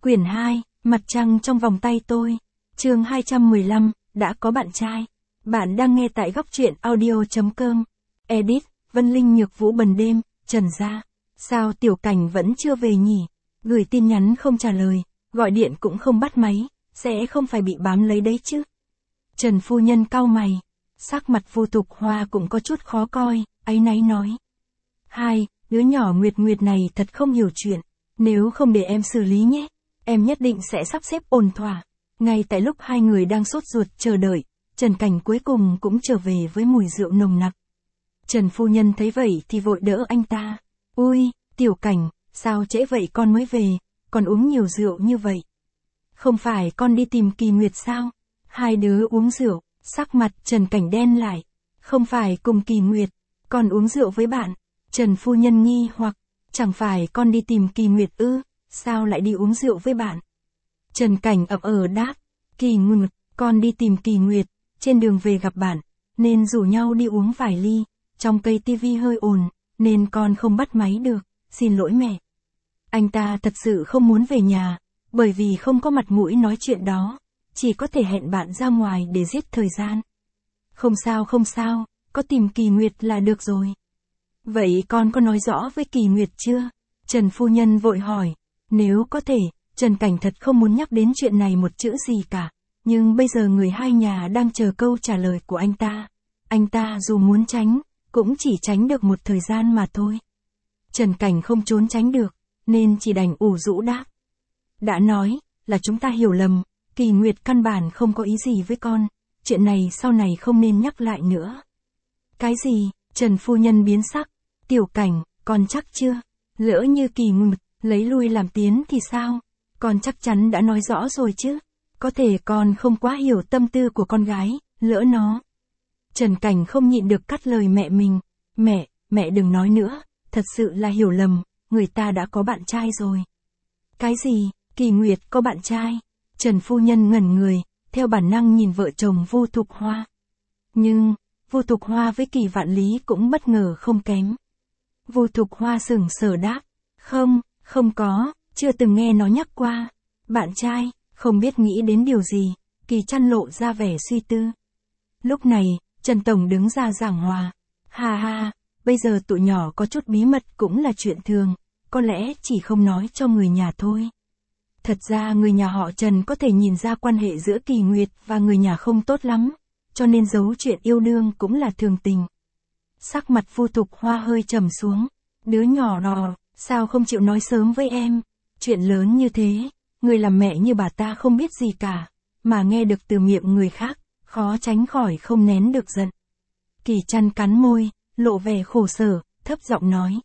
Quyển 2, Mặt trăng trong vòng tay tôi. Chương 215, đã có bạn trai. Bạn đang nghe tại góc truyện audio.com. Edit, Vân Linh Nhược Vũ bần đêm, Trần Gia. Sao Tiểu Cảnh vẫn chưa về nhỉ? Gửi tin nhắn không trả lời, gọi điện cũng không bắt máy, sẽ không phải bị bám lấy đấy chứ? Trần phu nhân cau mày, sắc mặt Vu Thục Hoa cũng có chút khó coi, áy náy nói. Hai, đứa nhỏ Nguyệt Nguyệt này thật không hiểu chuyện, nếu không để em xử lý nhé, em nhất định sẽ sắp xếp ổn thỏa. Ngay tại lúc hai người đang sốt ruột chờ đợi, Trần Cảnh cuối cùng cũng trở về với mùi rượu nồng nặc. Trần phu nhân thấy vậy thì vội đỡ anh ta. Ui, Tiểu Cảnh, sao trễ vậy con mới về, còn uống nhiều rượu như vậy? Không phải con đi tìm Kỳ Nguyệt sao? Hai đứa uống rượu, sắc mặt Trần Cảnh đen lại. Không phải cùng Kỳ Nguyệt, con uống rượu với bạn. Trần phu nhân nghi hoặc, chẳng phải con đi tìm Kỳ Nguyệt ư, sao lại đi uống rượu với bạn? Trần Cảnh ậm đáp, Kỳ Nguyệt, con đi tìm Kỳ Nguyệt, trên đường về gặp bạn, nên rủ nhau đi uống vài ly, trong cây tivi hơi ồn, nên con không bắt máy được, xin lỗi mẹ. Anh ta thật sự không muốn về nhà, bởi vì không có mặt mũi nói chuyện đó, chỉ có thể hẹn bạn ra ngoài để giết thời gian. Không sao, có tìm Kỳ Nguyệt là được rồi. Vậy con có nói rõ với Kỳ Nguyệt chưa? Trần phu nhân vội hỏi. Nếu có thể, Trần Cảnh thật không muốn nhắc đến chuyện này một chữ gì cả. Nhưng bây giờ người hai nhà đang chờ câu trả lời của anh ta. Anh ta dù muốn tránh, cũng chỉ tránh được một thời gian mà thôi. Trần Cảnh không trốn tránh được, nên chỉ đành ủ rũ đáp. Đã nói, là chúng ta hiểu lầm, Kỳ Nguyệt căn bản không có ý gì với con. Chuyện này sau này không nên nhắc lại nữa. Cái gì? Trần phu nhân biến sắc. Tiểu Cảnh, con chắc chưa? Lỡ như Kỳ Nguyệt lấy lui làm tiến thì sao? Con chắc chắn đã nói rõ rồi chứ? Có thể con không quá hiểu tâm tư của con gái, lỡ nó. Trần Cảnh không nhịn được cắt lời mẹ mình. Mẹ đừng nói nữa, thật sự là hiểu lầm, người ta đã có bạn trai rồi. Cái gì? Kỳ Nguyệt có bạn trai? Trần phu nhân ngẩn người, theo bản năng nhìn vợ chồng Vu Thục Hoa. Nhưng, Vu Thục Hoa với Kỳ Vạn Lý cũng bất ngờ không kém. Vu Thục Hoa sững sờ đáp. Không có, chưa từng nghe nó nhắc qua. Bạn trai, không biết nghĩ đến điều gì, Kỳ Trăn lộ ra vẻ suy tư. Lúc này, Trần Tổng đứng ra giảng hòa. Ha, bây giờ tụi nhỏ có chút bí mật cũng là chuyện thường, có lẽ chỉ không nói cho người nhà thôi. Thật ra người nhà họ Trần có thể nhìn ra quan hệ giữa Kỳ Nguyệt và người nhà không tốt lắm, cho nên giấu chuyện yêu đương cũng là thường tình. Sắc mặt Vu Thục Hoa hơi trầm xuống. Đứa nhỏ đó, sao không chịu nói sớm với em? Chuyện lớn như thế, người làm mẹ như bà ta không biết gì cả, mà nghe được từ miệng người khác, khó tránh khỏi không nén được giận. Kỳ Trăn cắn môi, lộ vẻ khổ sở, thấp giọng nói.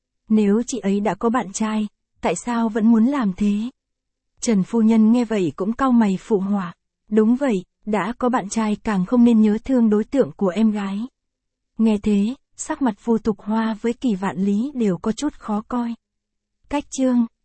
Nếu chị ấy đã có bạn trai, tại sao vẫn muốn làm thế? Trần phu nhân nghe vậy cũng cau mày phụ họa. Đúng vậy, đã có bạn trai càng không nên nhớ thương đối tượng của em gái. Nghe thế, sắc mặt Vu Thục Hoa với Kỳ Vạn Lý đều có chút khó coi. Cách chương